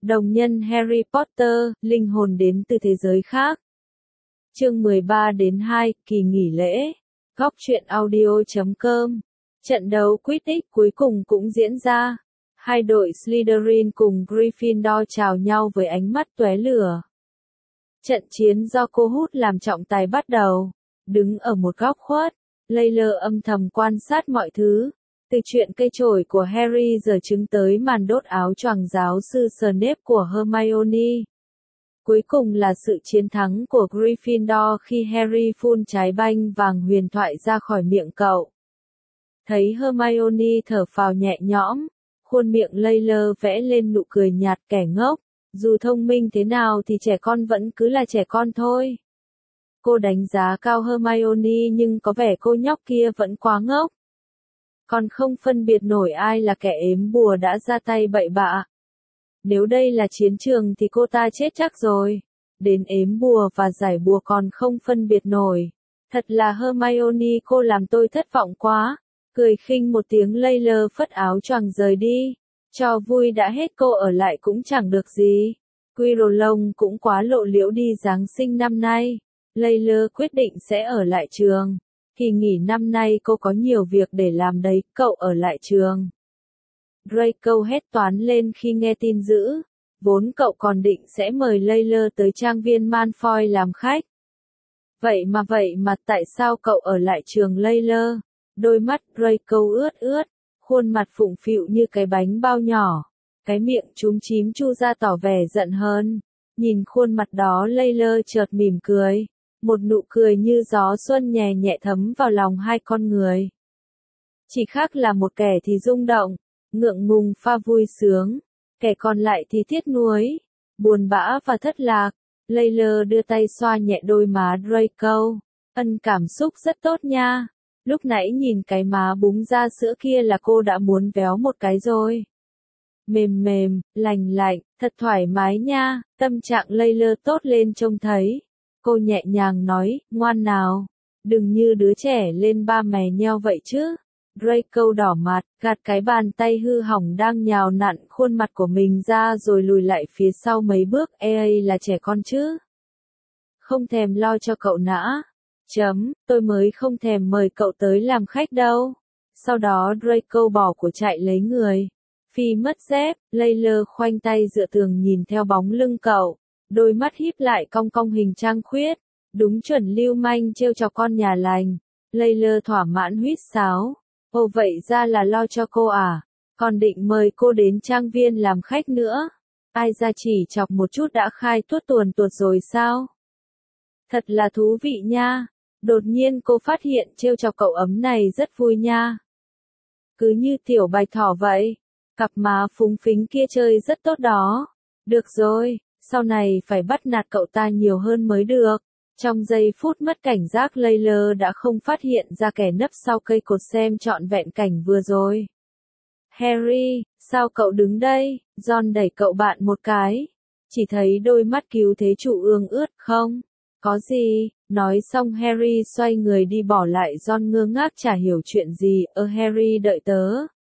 Đồng nhân Harry Potter, linh hồn đến từ thế giới khác. Chương 13 đến 2, kỳ nghỉ lễ. Góc truyện audio.com. Trận đấu Quidditch cuối cùng cũng diễn ra. Hai đội Slytherin cùng Gryffindor chào nhau với ánh mắt tóe lửa. Trận chiến do cô hút làm trọng tài bắt đầu. Đứng ở một góc khuất, Layla âm thầm quan sát mọi thứ. Từ chuyện cây chổi của Harry giờ chứng tới màn đốt áo choàng giáo sư Snape của Hermione. Cuối cùng là sự chiến thắng của Gryffindor khi Harry phun trái banh vàng huyền thoại ra khỏi miệng cậu. Thấy Hermione thở phào nhẹ nhõm, khuôn miệng Layla vẽ lên nụ cười nhạt kẻ ngốc. Dù thông minh thế nào thì trẻ con vẫn cứ là trẻ con thôi. Cô đánh giá cao Hermione nhưng có vẻ cô nhóc kia vẫn quá ngốc. Còn không phân biệt nổi ai là kẻ ếm bùa đã ra tay bậy bạ. Nếu đây là chiến trường thì cô ta chết chắc rồi. Đến ếm bùa và giải bùa còn không phân biệt nổi. Thật là Hermione, cô làm tôi thất vọng quá. Cười khinh một tiếng, Layla phất áo choàng rời đi. Cho vui đã hết, cô ở lại cũng chẳng được gì. Quirrell cũng quá lộ liễu đi Giáng sinh năm nay. Layla quyết định sẽ ở lại trường. Kỳ nghỉ năm nay cô có nhiều việc để làm đấy, cậu ở lại trường. Draco hét toán lên khi nghe tin dữ. Vốn cậu còn định sẽ mời Layla tới trang viên Malfoy làm khách. Vậy mà tại sao cậu ở lại trường Layla? Đôi mắt Draco ướt ướt, khuôn mặt phụng phịu như cái bánh bao nhỏ. Cái miệng chúm chím chu ra tỏ vẻ giận hờn. Nhìn khuôn mặt đó, Layla chợt mỉm cười. Một nụ cười như gió xuân nhẹ nhẹ thấm vào lòng hai con người. Chỉ khác là một kẻ thì rung động, ngượng ngùng pha vui sướng, kẻ còn lại thì tiếc nuối, buồn bã và thất lạc. Layla đưa tay xoa nhẹ đôi má Draco. Cảm xúc rất tốt nha. Lúc nãy nhìn cái má búng ra sữa kia là cô đã muốn véo một cái rồi. Mềm mềm, lành lạnh, thật thoải mái nha. Tâm trạng Layla tốt lên trông thấy. Cô nhẹ nhàng nói, ngoan nào. Đừng như đứa trẻ lên ba mè nheo vậy chứ. Draco đỏ mặt, gạt cái bàn tay hư hỏng đang nhào nặn khuôn mặt của mình ra rồi lùi lại phía sau mấy bước. Là trẻ con chứ. Không thèm lo cho cậu nã. Tôi mới không thèm mời cậu tới làm khách đâu. Sau đó Draco bỏ của chạy lấy người. Phi mất dép, Layla khoanh tay dựa tường nhìn theo bóng lưng cậu. Đôi mắt híp lại cong cong hình trăng khuyết. Đúng chuẩn lưu manh trêu chọc con nhà lành. Layla thỏa mãn huýt sáo. Ồ, vậy ra là lo cho cô à? Còn định mời cô đến trang viên làm khách nữa. Ai ra chỉ chọc một chút đã khai tuốt tuồn tuột rồi sao? Thật là thú vị nha. Đột nhiên cô phát hiện trêu chọc cậu ấm này rất vui nha. Cứ như tiểu bạch thỏ vậy. Cặp má phúng phính kia chơi rất tốt đó. Được rồi, sau này phải bắt nạt cậu ta nhiều hơn mới được. Trong giây phút mất cảnh giác, Layla đã không phát hiện ra kẻ nấp sau cây cột xem trọn vẹn cảnh vừa rồi. Harry, sao cậu đứng đây? Ron đẩy cậu bạn một cái. Chỉ thấy đôi mắt cứu thế chủ ương ướt. Không, có gì. Nói xong Harry xoay người đi bỏ lại Ron ngơ ngác chả hiểu chuyện gì. Harry đợi tớ.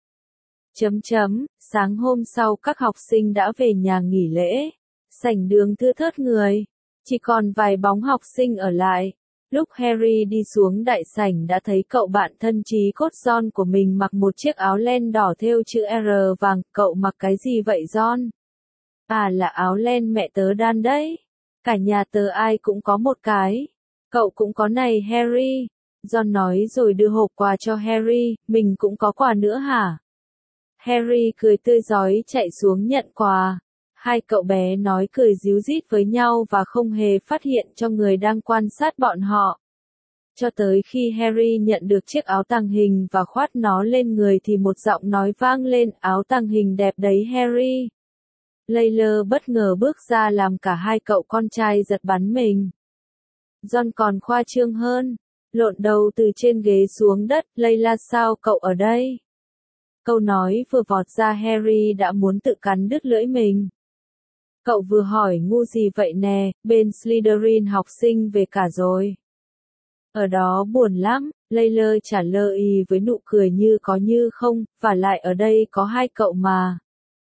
Sáng hôm sau các học sinh đã về nhà nghỉ lễ. Sảnh đường thưa thớt người. Chỉ còn vài bóng học sinh ở lại. Lúc Harry đi xuống đại sảnh đã thấy cậu bạn thân chí cốt Ron của mình mặc một chiếc áo len đỏ thêu chữ R vàng. Cậu mặc cái gì vậy Ron? À, là áo len mẹ tớ đan đấy. Cả nhà tớ ai cũng có một cái. Cậu cũng có này Harry. Ron nói rồi đưa hộp quà cho Harry. Mình cũng có quà nữa hả? Harry cười tươi rói chạy xuống nhận quà. Hai cậu bé nói cười ríu rít với nhau và không hề phát hiện cho người đang quan sát bọn họ. Cho tới khi Harry nhận được chiếc áo tàng hình và khoác nó lên người thì một giọng nói vang lên, áo tàng hình đẹp đấy Harry. Layla bất ngờ bước ra làm cả hai cậu con trai giật bắn mình. Ron còn khoa trương hơn, lộn đầu từ trên ghế xuống đất, Layla sao cậu ở đây? Câu nói vừa vọt ra Harry đã muốn tự cắn đứt lưỡi mình. Cậu vừa hỏi ngu gì vậy nè, bên Slytherin học sinh về cả rồi. Ở đó buồn lắm, Layla trả lời với nụ cười như có như không, và lại ở đây có hai cậu mà.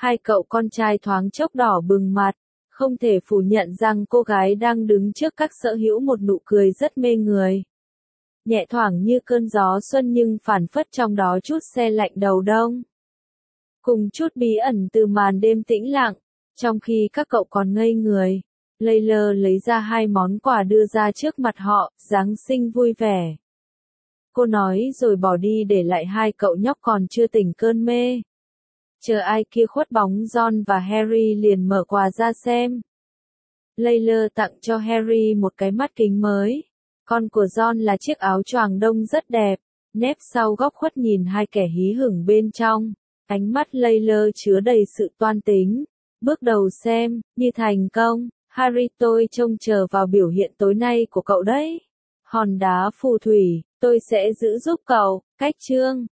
Hai cậu con trai thoáng chốc đỏ bừng mặt, không thể phủ nhận rằng cô gái đang đứng trước các sở hữu một nụ cười rất mê người. Nhẹ thoảng như cơn gió xuân nhưng phảng phất trong đó chút se lạnh đầu đông. Cùng chút bí ẩn từ màn đêm tĩnh lặng, trong khi các cậu còn ngây người, Layla lấy ra hai món quà đưa ra trước mặt họ, Giáng sinh vui vẻ. Cô nói rồi bỏ đi để lại hai cậu nhóc còn chưa tỉnh cơn mê. Chờ ai kia khuất bóng John và Harry liền mở quà ra xem. Layla tặng cho Harry một cái mắt kính mới. Con của John là chiếc áo choàng đông rất đẹp, nép sau góc khuất nhìn hai kẻ hí hửng bên trong. Ánh mắt Layla chứa đầy sự toan tính. Bước đầu xem, như thành công. Harry, tôi trông chờ vào biểu hiện tối nay của cậu đấy. Hòn đá phù thủy, tôi sẽ giữ giúp cậu. Cách chương